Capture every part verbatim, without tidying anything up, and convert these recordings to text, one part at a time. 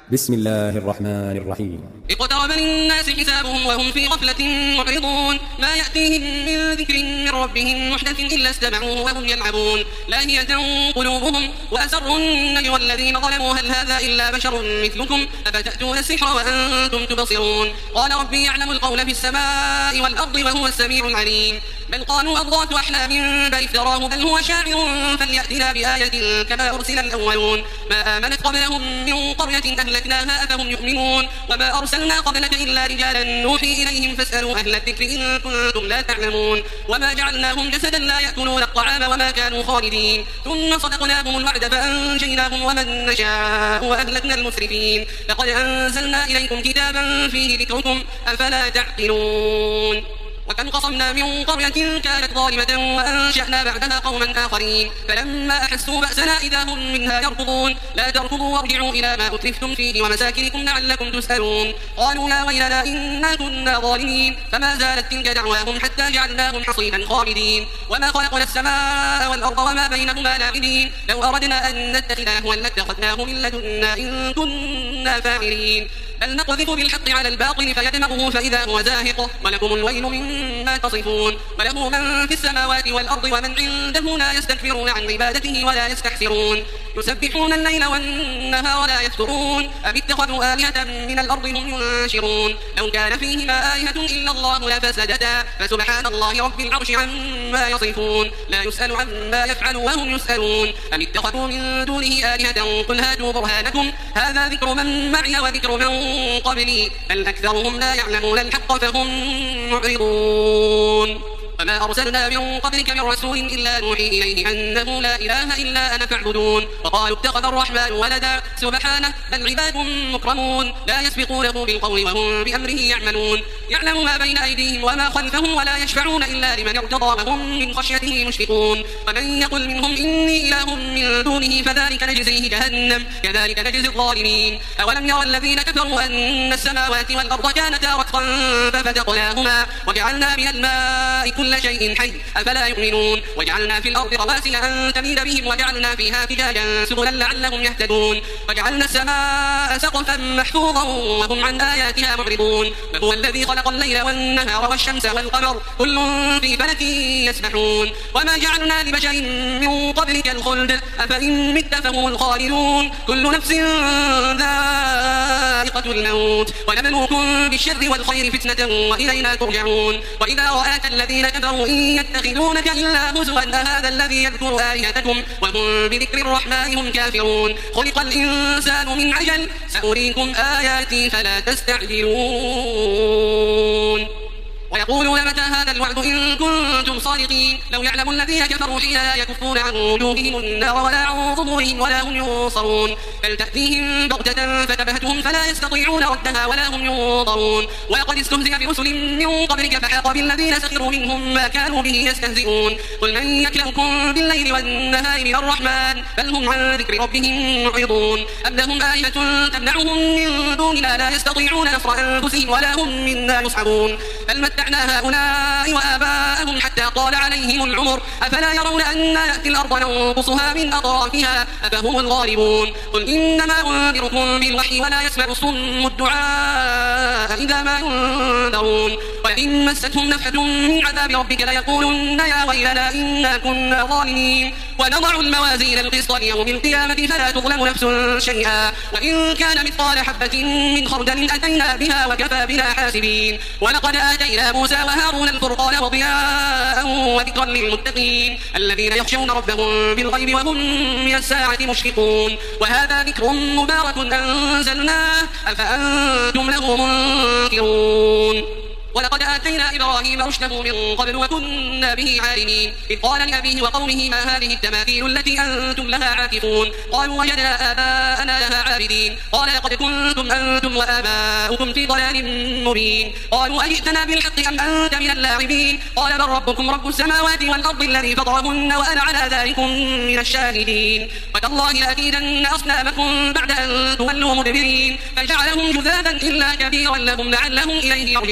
بسم الله الرحمن الرحيم. اقترب للناس حسابهم وهم في غفلة معرضون ما يأتيهم من ذكر من ربهم محدث إلا استمعوه وهم يلعبون لاهية قلوبهم وأسروا النجوى الذين ظلموا هل هذا إلا بشر مثلكم أفتأتون السحر وأنتم تبصرون قال ربي يعلم القول في السماء والأرض وهو السميع العليم بل قالوا أضغاث أحلام بل افتراه بل هو شاعر فليأتنا بآية كما أرسل الأولون ما آمنت قبلهم من قرية أهلكناها أفهم يؤمنون وما أرسلنا قبلك إلا رجالا نوحي إليهم فاسألوا أهل الذكر إن كنتم لا تعلمون وما جعلناهم جسدا لا يأكلون الطعام وما كانوا خالدين ثم صدقناهم الوعد فأنجيناهم ومن نشاء وأهلكنا المسرفين لقد أنزلنا إليكم كتابا فيه ذكركم أفلا تعقلون وكم قصمنا من قرية كانت ظالمة وأنشأنا بعدها قوما آخرين فلما أحسوا بأسنا إذا هم منها يركضون لا تركضوا وارجعوا إلى ما أترفتم فيه ومساكنكم لعلكم تسألون قالوا يا ويلنا إنا كنا ظالمين فما زالت تلك دعواهم حتى جعلناهم حصيدا خالدين وما خلقنا السماء والأرض وما بينهما لاعبين لو أردنا أن نتخذ لهوا لاتخذناه من لدنا إن كنا فاعلين بل نقذف بالحق على الباطل فيدمغه فإذا هو زاهق ولكم الويل مما تصفون وله من في السماوات والأرض ومن عنده لا يستكبرون عن عبادته ولا يستحسرون يسبحون الليل والنهار لا يفترون أم اتخذوا آلهة من الأرض هم ينشرون لو كان فيهما آلهة إلا الله لفسدتا فسبحان الله رب العرش عما يصفون لا يسأل عما يفعل وهم يسألون أم اتخذوا من دونه آلهة قل هاتوا برهانكم هذا ذكر من معي وذكر من قبلي بل أكثرهم لا يعلمون الحق فهم معرضون وما أرسلنا من قبلك من رسول إلا نوحي إليه أنه لا إله إلا أنا فاعبدون وقالوا اتخذ الرحمن ولدا سبحانه بل عباد مكرمون لا يسبقونه بالقول وهم بأمره يعملون يعلم ما بين أيديهم وما خلفهم ولا يشفعون إلا لمن ارتضى وهم من خشيته مشفقون ومن يقل منهم إني إله من دونه فذلك نجزيه جهنم كذلك نجزي الظالمين أولم يرى الذين كفروا أن السماوات والأرض كانتا رتقا ففتقناهما وجعلنا من الماء كل شيء حي أفلا يؤمنون وجعلنا في الأرض رواسي أن تميد بهم وجعلنا فيها فجاجا سبلا لعلهم يهتدون وجعلنا السماء سقفا محفوظا وهم عن آياتها معرضون وهو الذي خلق الليل والنهار والشمس والقمر كل في فلك يسبحون وما جعلنا لبشر من قبلك الخلد أفإن مت فهم الخالدون كل نفس ذائقة الموت ونبلوكم بالشر والخير فتنة وإلينا ترجعون وإذا رآك الذين كفروا إن يتخذونك إلا هزوا هذا الذي يذكر آلهتكم وهم بذكر الرحمن هم كافرون خلق الإنسان من عجل سأريكم آياتي فلا تستعجلون ويقولون متى هذا الوعد إن كنتم صادقين لو يعلم الذين كفروا حين لا يكفون عن وجوههم النار ولا عن ظهورهم ولا هم ينصرون بل تأتيهم بغتة فتبهتهم فلا يستطيعون ردها ولا هم ينظرون ولقد استهزئ برسل من قبلك فحاق بالذين سخروا منهم ما كانوا به يستهزئون قل من يكلؤكم بالليل والنهار من الرحمن بل هم عن ذكر ربهم معرضون أم لهم آلهة تمنعهم من دوننا لا يستطيعون نصر أنفسهم ولا هم منا يصحبون بل متعنا هؤلاء وآباءهم حتى طال عليهم العمر أفلا يرون أن نأتي الأرض ننقصها من أطرافها أفهم الغالبون قل إنما أنذركم بالوحي ولا يسمع الصم الدعاء إذا ما ينذرون وإن مستهم نفحة من عذاب ربك ليقولن يا ويلنا إنا كنا ظالمين ونضع الموازين القسط ليوم القيامة فلا تظلم نفس شيئا وإن كان مثقال حبة من خردل أتينا بها وكفى بنا حاسبين ولقد آتينا موسى وهارون الفرقان وضياء وذكرا للمتقين الذين يخشون ربهم بالغيب وهم من الساعة مشفقون وهذا ذكر مبارك أنزلناه أفأنتم له منكرون ولقد آتينا إبراهيم رشده من قبل وكنا به عالمين إذ قال لأبيه وقومه ما هذه التماثيل التي أنتم لها عاكفون قالوا وجدنا آباءنا لها عابدين قال لقد كنتم أنتم وآباؤكم في ضلال مبين قالوا أجئتنا بالحق أم أنت من اللاعبين قال بل ربكم رب السماوات والأرض الذي فطرهن وأنا على ذلكم من الشاهدين وتالله لأكيدن أصنامكم بعد أن تولوا مدبرين فجعلهم جذاذا إلا كبيرا لهم لعلهم إليه يرجعون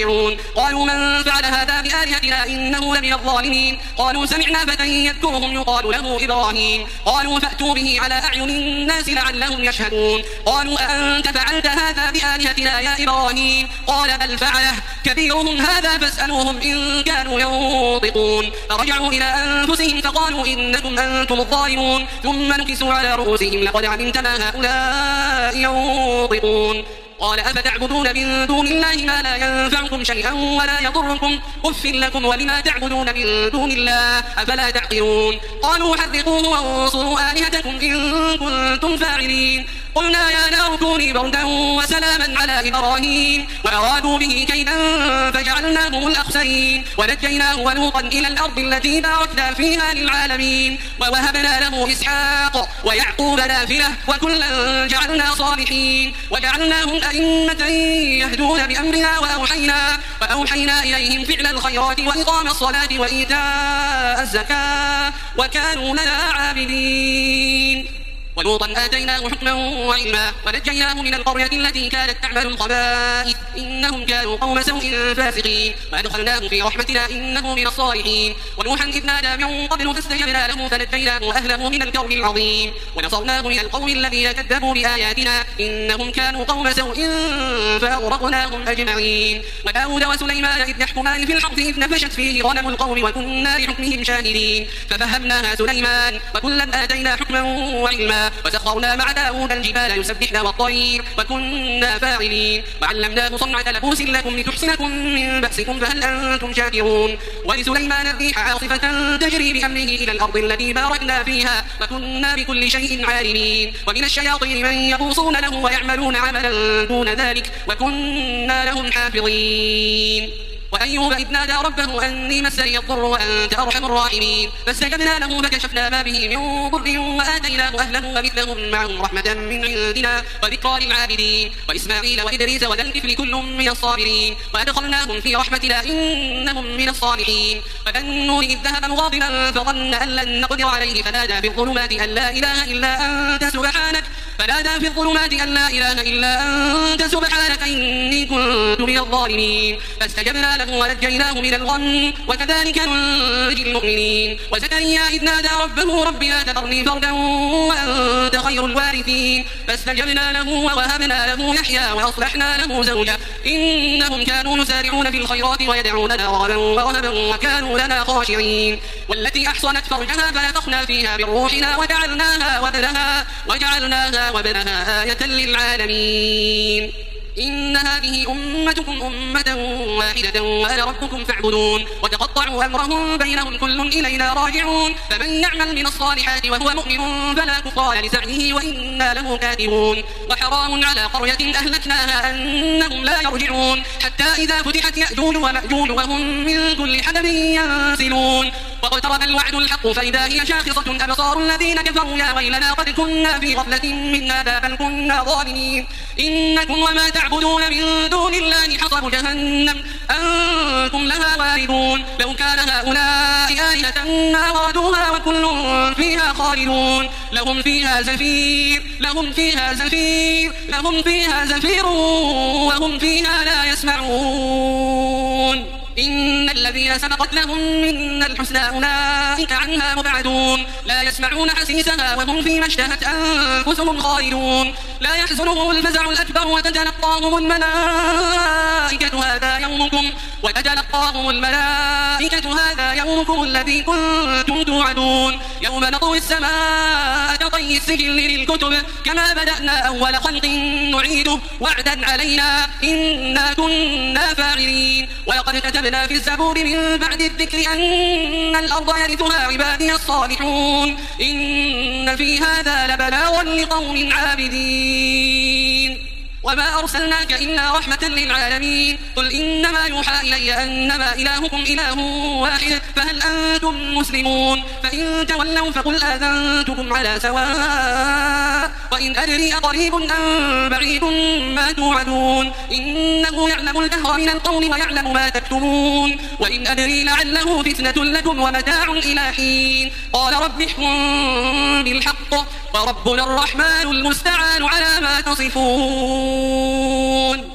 قالوا من فعل هذا بآلهتنا إنه لمن الظالمين قالوا سمعنا فتى يذكرهم يقال له إبراهيم قالوا فأتوا به على أعين الناس لعلهم يشهدون قالوا أأنت فعلت هذا بآلهتنا يا إبراهيم قال بل فعله كبيرهم هذا فاسألوهم إن كانوا ينطقون فرجعوا إلى أنفسهم فقالوا إنكم أنتم الظالمون ثم نكسوا على رؤوسهم لقد علمت ما هؤلاء ينطقون قال أفتعبدون من دون الله ما لا ينفعكم شيئا ولا يضركم أف لكم ولما تعبدون من دون الله أفلا تعقلون قالوا حرقوه وانصروا آلهتكم إن كنتم فاعلين قلنا يا نار كوني بردا وسلاما على إبراهيم وأرادوا به كيدا فجعلناهم الأخسرين ونجيناه ولوطا إلى الأرض التي باركنا فيها للعالمين ووهبنا له إسحاق ويعقوب نافلة وكلا جعلنا صالحين وجعلناهم أئمة يهدون بأمرنا وأوحينا, وأوحينا إليهم فعل الخيرات وإقام الصلاة وإيتاء الزكاة وكانوا لنا عابدين ولوطا آتيناه حكما وعلما ونجيناه من القرية التي كانت تعمل الخبائث إنهم كانوا قوم سوء فاسقين وأدخلناه في رحمتنا إنه من الصالحين ونوحا إذ نادى من قبل فاستجبنا له فنجيناه وأهله من الكرب العظيم ونصرناه من القوم الذين كذبوا بآياتنا إنهم كانوا قوم سوء فأغرقناهم أجمعين وداود وسليمان إذ يحكمان في الحرث إذ نفشت فيه غنم القوم وكنا لحكمهم شاهدين ففهمناها سليمان وكلا آتينا حكما وعلما وسخرنا مع داود الجبال يسبحن والطير وكنا فاعلين وعلمناه صنعة لبوس لكم لتحسنكم من بأسكم فهل أنتم شاكرون ولسليمان الريح عاصفة تجري بأمره إلى الأرض التي باركنا فيها وكنا بكل شيء عالمين ومن الشياطين من يغوصون له ويعملون عملا دون ذلك وكنا لهم حافظين وأيوب إذ نادى ربه أني مسني الضر وأنت أرحم الراحمين فاستجبنا له فكشفنا ما به من ضر وآتيناه أهله ومثلهم معهم رحمة من عندنا وذكرى للعابدين وإسماعيل وإدريس وذا الكفل كل من الصابرين وأدخلناهم في رحمتنا إنهم من الصالحين فذنون إذ ذهب مغاضبا فظن أن لن نقدر عليه فنادى في الظلمات أن لا إله إلا أنت سبحانك فنادى في الظلمات أن لا إله إلا أنت سبحانك إني كنت من الظالمين فاستجبنا له ونجيناه من الغم وكذلك ننجي المؤمنين وزكريا إذ نادى ربه رب لا تذرني فردا وأنت خير الوارثين فاستجبنا له ووهبنا له يحيى وأصلحنا له زوجه إنهم كانوا يسارعون في الخيرات ويدعوننا رغبا ورهبا وكانوا لنا خاشعين والتي أحصنت فرجها فنفخنا فيها من روحنا وجعلناها وابنها وجعلناها وابنها آية للعالمين إن هذه أمتكم أمة واحدة وأنا ربكم فاعبدون وتقطعوا أمرهم بينهم كل إلينا راجعون فمن يعمل من الصالحات وهو مؤمن فلا كفران لسعيه وإنا له كاتبون وحرام على قرية أهلكناها أنهم لا يرجعون حتى إذا فتحت يأجوج ومأجوج وهم من كل حدب ينسلون واقترب الوعد الحق فإذا هي شاخصة أبصار الذين كفروا يا ويلنا قد كنا في غفلة من هذا بل كنا ظالمين إنكم وما تعبدون من دون الله حصب جهنم أنتم لها واردون لو كان هؤلاء آلهة ما وردوها وكل فيها خالدون لهم فيها زفير لهم فيها زفير لهم فيها زفير وهم فيها لا يسمعون إن الذين سبقت لهم من الحسنى أولئك عنها مبعدون لا يسمعون حسيسها وهم فيما اشتهت أنفسهم خالدون لا يحزنهم الفزع الأكبر وتتلقاهم الملائكة هذا يومكم وتتلقاهم الملائكة هذا يومكم الذي كنتم توعدون يوم نطوي السماء كطي السجل للكتب كما بدأنا أول خلق نعيده وعدا علينا إنا كنا فاعلين ولقد كتبنا في الزبور من بعد الذكر أن الأرض يرثها عبادي الصالحون إن في هذا لبلاغا لقوم عابدين وما أرسلناك إلا رحمة للعالمين قل إنما يوحى إلي أنما إلهكم إله واحد فهل أنتم مسلمون فإن تولوا فقل آذنتكم على سواء وإن أدري أقريب أم بعيد ما توعدون إنه يعلم الجهر من القول ويعلم ما تكتمون وإن أدري لعله فتنة لكم ومتاع إلى حين قال رب احكم بالحق وربنا الرحمن المستعان على ما تصفون